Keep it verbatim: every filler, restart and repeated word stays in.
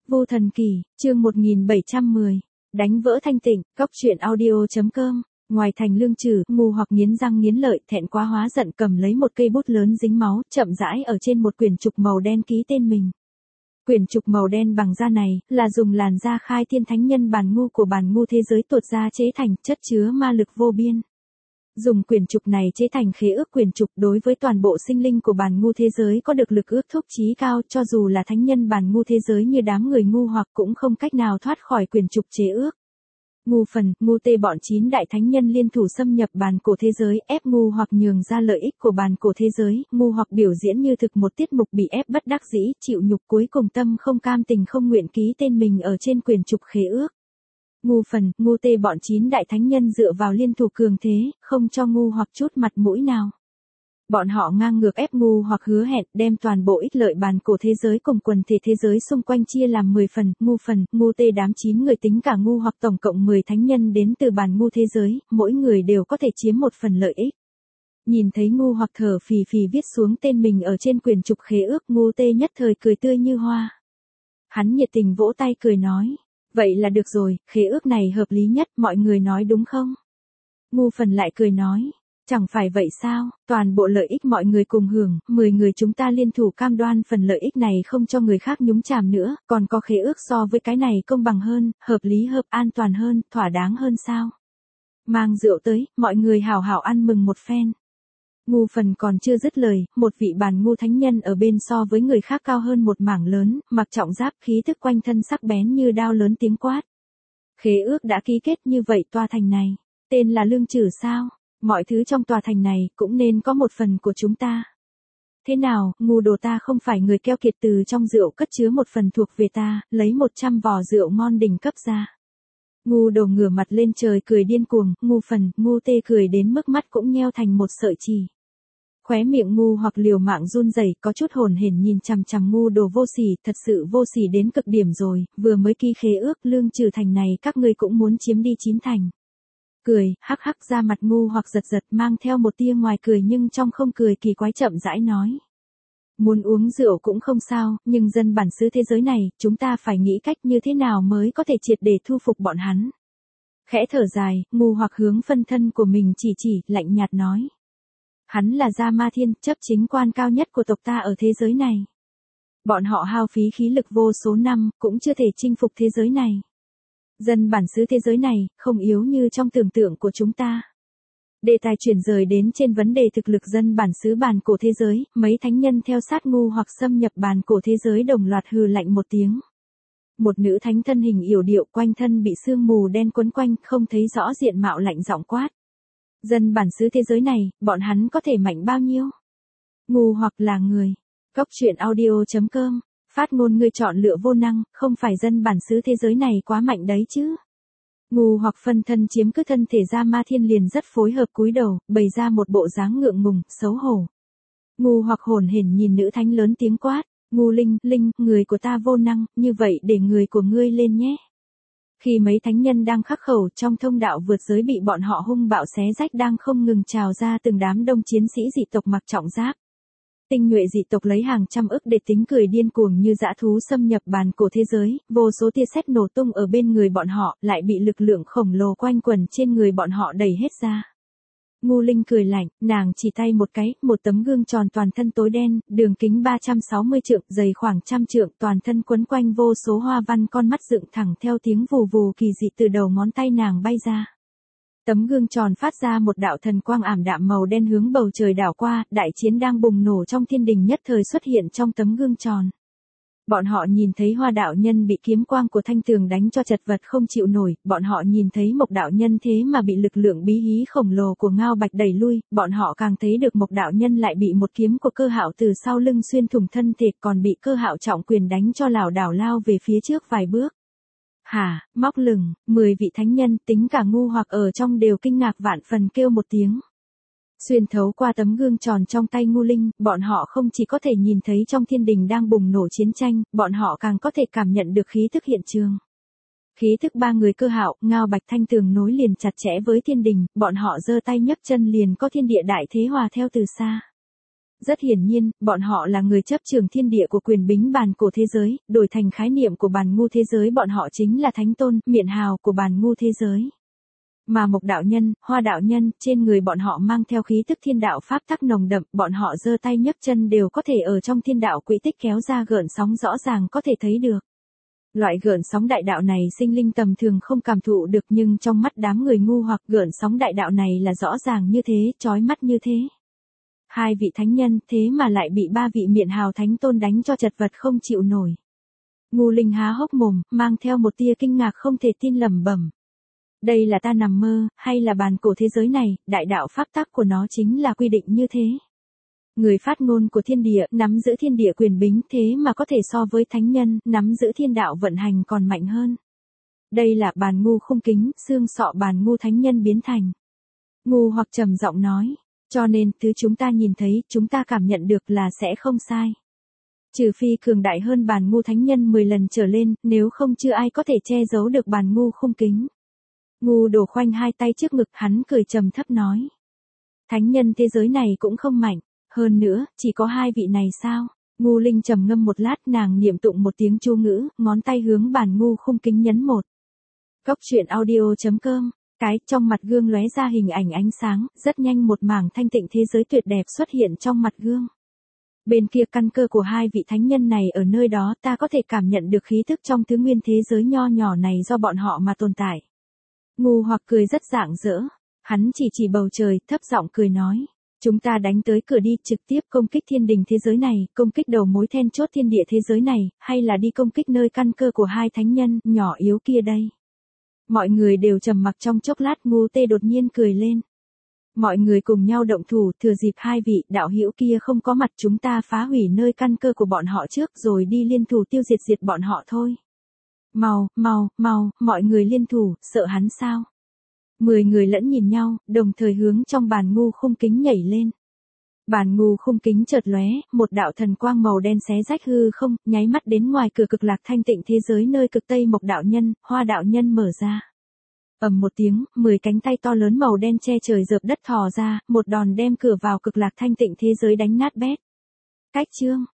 Vô Thần Kỳ, chương một nghìn bảy trăm mười. Đánh vỡ thanh tịnh, góc truyện audio.com. Ngoài thành Lương Trừ, ngu hoặc nghiến răng nghiến lợi, thẹn quá hóa giận cầm lấy một cây bút lớn dính máu, chậm rãi ở trên một quyển trục màu đen ký tên mình. Quyển trục màu đen bằng da này, là dùng làn da khai thiên thánh nhân bàn ngu của bàn ngu thế giới tuột ra chế thành, chất chứa ma lực vô biên. Dùng quyển trục này chế thành khế ước quyển trục đối với toàn bộ sinh linh của bàn ngu thế giới có được lực ước thúc chí cao, cho dù là thánh nhân bàn ngu thế giới như đám người ngu hoặc cũng không cách nào thoát khỏi quyển trục chế ước. Ngu phần, ngu tê bọn chín đại thánh nhân liên thủ xâm nhập bàn cổ thế giới, ép ngu hoặc nhường ra lợi ích của bàn cổ thế giới, ngu hoặc biểu diễn như thực một tiết mục bị ép bất đắc dĩ, chịu nhục cuối cùng tâm không cam tình không nguyện ký tên mình ở trên quyển trục khế ước. Ngu phần, ngu tê bọn chín đại thánh nhân dựa vào liên thủ cường thế, không cho ngu hoặc chút mặt mũi nào. Bọn họ ngang ngược ép ngu hoặc hứa hẹn đem toàn bộ ích lợi bàn cổ thế giới cùng quần thể thế giới xung quanh chia làm mười phần, ngu phần, ngu tê đám chín người tính cả ngu hoặc tổng cộng mười thánh nhân đến từ bàn ngu thế giới, mỗi người đều có thể chiếm một phần lợi ích. Nhìn thấy ngu hoặc thở phì phì viết xuống tên mình ở trên quyển trục khế ước, ngu tê nhất thời cười tươi như hoa. Hắn nhiệt tình vỗ tay cười nói. Vậy là được rồi, khế ước này hợp lý nhất, mọi người nói đúng không? Ngu phần lại cười nói, chẳng phải vậy sao, toàn bộ lợi ích mọi người cùng hưởng, mười người chúng ta liên thủ cam đoan phần lợi ích này không cho người khác nhúng chàm nữa, còn có khế ước so với cái này công bằng hơn, hợp lý hợp an toàn hơn, thỏa đáng hơn sao? Mang rượu tới, mọi người hào hào ăn mừng một phen. Ngu phần còn chưa dứt lời, một vị bàn ngu thánh nhân ở bên so với người khác cao hơn một mảng lớn, mặc trọng giáp khí thức quanh thân sắc bén như đao lớn tiếng quát. Khế ước đã ký kết như vậy tòa thành này, tên là Lương Trừ sao, mọi thứ trong tòa thành này cũng nên có một phần của chúng ta. Thế nào, ngu đồ ta không phải người keo kiệt từ trong rượu cất chứa một phần thuộc về ta, lấy một trăm vò rượu ngon đỉnh cấp ra. Ngu đồ ngửa mặt lên trời cười điên cuồng, ngu phần, ngu tê cười đến mức mắt cũng nheo thành một sợi chỉ. Khóe miệng ngu hoặc liều mạng run rẩy, có chút hồn hển nhìn chằm chằm ngu đồ vô sỉ, thật sự vô sỉ đến cực điểm rồi, vừa mới ký khế ước Lương Trừ thành này các ngươi cũng muốn chiếm đi chín thành. Cười, hắc hắc ra mặt ngu hoặc giật giật mang theo một tia ngoài cười nhưng trong không cười kỳ quái chậm rãi nói. Muốn uống rượu cũng không sao, nhưng dân bản xứ thế giới này, chúng ta phải nghĩ cách như thế nào mới có thể triệt để thu phục bọn hắn. Khẽ thở dài, ngu hoặc hướng phân thân của mình chỉ chỉ, lạnh nhạt nói. Hắn là Gia Ma Thiên, chấp chính quan cao nhất của tộc ta ở thế giới này. Bọn họ hao phí khí lực vô số năm, cũng chưa thể chinh phục thế giới này. Dân bản xứ thế giới này, không yếu như trong tưởng tượng của chúng ta. Đề tài chuyển rời đến trên vấn đề thực lực dân bản xứ bàn cổ thế giới, mấy thánh nhân theo sát ngu hoặc xâm nhập bàn cổ thế giới đồng loạt hừ lạnh một tiếng. Một nữ thánh thân hình yểu điệu quanh thân bị sương mù đen quấn quanh, không thấy rõ diện mạo lạnh giọng quát. Dân bản xứ thế giới này, bọn hắn có thể mạnh bao nhiêu? Ngu hoặc là người. Góc truyện audio.com. Phát ngôn ngươi chọn lựa vô năng, không phải dân bản xứ thế giới này quá mạnh đấy chứ. Ngu hoặc phân thân chiếm cứ thân thể Gia Ma Thiên liền rất phối hợp cúi đầu, bày ra một bộ dáng ngượng ngùng, xấu hổ. Ngu hoặc hồn hển nhìn nữ thánh lớn tiếng quát, ngu linh, linh, người của ta vô năng, như vậy để người của ngươi lên nhé. Khi mấy thánh nhân đang khắc khẩu trong thông đạo vượt giới bị bọn họ hung bạo xé rách đang không ngừng trào ra từng đám đông chiến sĩ dị tộc mặc trọng giáp. Tinh nhuệ dị tộc lấy hàng trăm ức để tính cười điên cuồng như dã thú xâm nhập bàn cổ thế giới, vô số tia sét nổ tung ở bên người bọn họ, lại bị lực lượng khổng lồ quanh quẩn trên người bọn họ đẩy hết ra. Ngu Linh cười lạnh, nàng chỉ tay một cái, một tấm gương tròn toàn thân tối đen, đường kính ba trăm sáu mươi trượng, dày khoảng trăm trượng, toàn thân quấn quanh vô số hoa văn con mắt dựng thẳng theo tiếng vù vù kỳ dị từ đầu ngón tay nàng bay ra. Tấm gương tròn phát ra một đạo thần quang ảm đạm màu đen hướng bầu trời đảo qua, đại chiến đang bùng nổ trong thiên đình nhất thời xuất hiện trong tấm gương tròn. Bọn họ nhìn thấy Hoa đạo nhân bị kiếm quang của thanh tường đánh cho chật vật không chịu nổi, bọn họ nhìn thấy Mộc đạo nhân thế mà bị lực lượng bí hí khổng lồ của Ngao Bạch đẩy lui, bọn họ càng thấy được Mộc đạo nhân lại bị một kiếm của Cơ Hạo từ sau lưng xuyên thủng thân thể, còn bị Cơ Hạo trọng quyền đánh cho lảo đảo lao về phía trước vài bước. Hả, móc lừng, mười vị thánh nhân tính cả ngu hoặc ở trong đều kinh ngạc vạn phần kêu một tiếng. Xuyên thấu qua tấm gương tròn trong tay ngu linh, bọn họ không chỉ có thể nhìn thấy trong thiên đình đang bùng nổ chiến tranh, bọn họ càng có thể cảm nhận được khí thức hiện trường. Khí thức ba người Cơ Hạo, Ngao Bạch Thanh Tường nối liền chặt chẽ với thiên đình, bọn họ giơ tay nhấc chân liền có thiên địa đại thế hòa theo từ xa. Rất hiển nhiên, bọn họ là người chấp trường thiên địa của quyền bính bàn cổ thế giới, đổi thành khái niệm của bàn ngu thế giới bọn họ chính là thánh tôn, miện hào của bàn ngu thế giới. Mà Mộc đạo nhân, Hoa đạo nhân, trên người bọn họ mang theo khí tức thiên đạo pháp tắc nồng đậm, bọn họ giơ tay nhấc chân đều có thể ở trong thiên đạo quỹ tích kéo ra gợn sóng rõ ràng có thể thấy được. Loại gợn sóng đại đạo này sinh linh tầm thường không cảm thụ được nhưng trong mắt đám người ngu hoặc gợn sóng đại đạo này là rõ ràng như thế, chói mắt như thế. Hai vị thánh nhân thế mà lại bị ba vị miện hào thánh tôn đánh cho chật vật không chịu nổi. Ngu Linh há hốc mồm, mang theo một tia kinh ngạc không thể tin lẩm bẩm. Đây là ta nằm mơ, hay là bàn cổ thế giới này, đại đạo pháp tắc của nó chính là quy định như thế. Người phát ngôn của thiên địa, nắm giữ thiên địa quyền bính thế mà có thể so với thánh nhân, nắm giữ thiên đạo vận hành còn mạnh hơn. Đây là bàn ngu khung kính, xương sọ bàn ngu thánh nhân biến thành. Ngu hoặc trầm giọng nói, cho nên thứ chúng ta nhìn thấy, chúng ta cảm nhận được là sẽ không sai. Trừ phi cường đại hơn bàn ngu thánh nhân mười lần trở lên, nếu không chưa ai có thể che giấu được bàn ngu khung kính. Ngu đổ khoanh hai tay trước ngực, hắn cười trầm thấp nói. Thánh nhân thế giới này cũng không mạnh, hơn nữa, chỉ có hai vị này sao? Ngu Linh trầm ngâm một lát, nàng niệm tụng một tiếng chú ngữ, ngón tay hướng bàn ngu khung kính nhấn một. Cốc truyện audio chấm com, cái trong mặt gương lóe ra hình ảnh ánh sáng, rất nhanh một mảng thanh tịnh thế giới tuyệt đẹp xuất hiện trong mặt gương. Bên kia căn cơ của hai vị thánh nhân này ở nơi đó, ta có thể cảm nhận được khí thức trong thứ nguyên thế giới nho nhỏ này do bọn họ mà tồn tại. Ngu hoặc cười rất rạng rỡ, hắn chỉ chỉ bầu trời, thấp giọng cười nói. Chúng ta đánh tới cửa đi, trực tiếp công kích thiên đình thế giới này, công kích đầu mối then chốt thiên địa thế giới này, hay là đi công kích nơi căn cơ của hai thánh nhân nhỏ yếu kia đây. Mọi người đều trầm mặc trong chốc lát, Ngu Tê đột nhiên cười lên. Mọi người cùng nhau động thủ, thừa dịp hai vị đạo hữu kia không có mặt chúng ta phá hủy nơi căn cơ của bọn họ trước rồi đi liên thủ tiêu diệt diệt bọn họ thôi. Mau, mau, mau, mọi người liên thủ, sợ hắn sao? Mười người lẫn nhìn nhau, đồng thời hướng trong bàn ngu khung kính nhảy lên. Bàn ngu khung kính chợt lóe, một đạo thần quang màu đen xé rách hư không, nháy mắt đến ngoài cửa cực lạc thanh tịnh thế giới nơi cực tây Mộc đạo nhân, Hoa đạo nhân mở ra. Ầm một tiếng, mười cánh tay to lớn màu đen che trời dợp đất thò ra, một đòn đem cửa vào cực lạc thanh tịnh thế giới đánh nát bét. Cách chương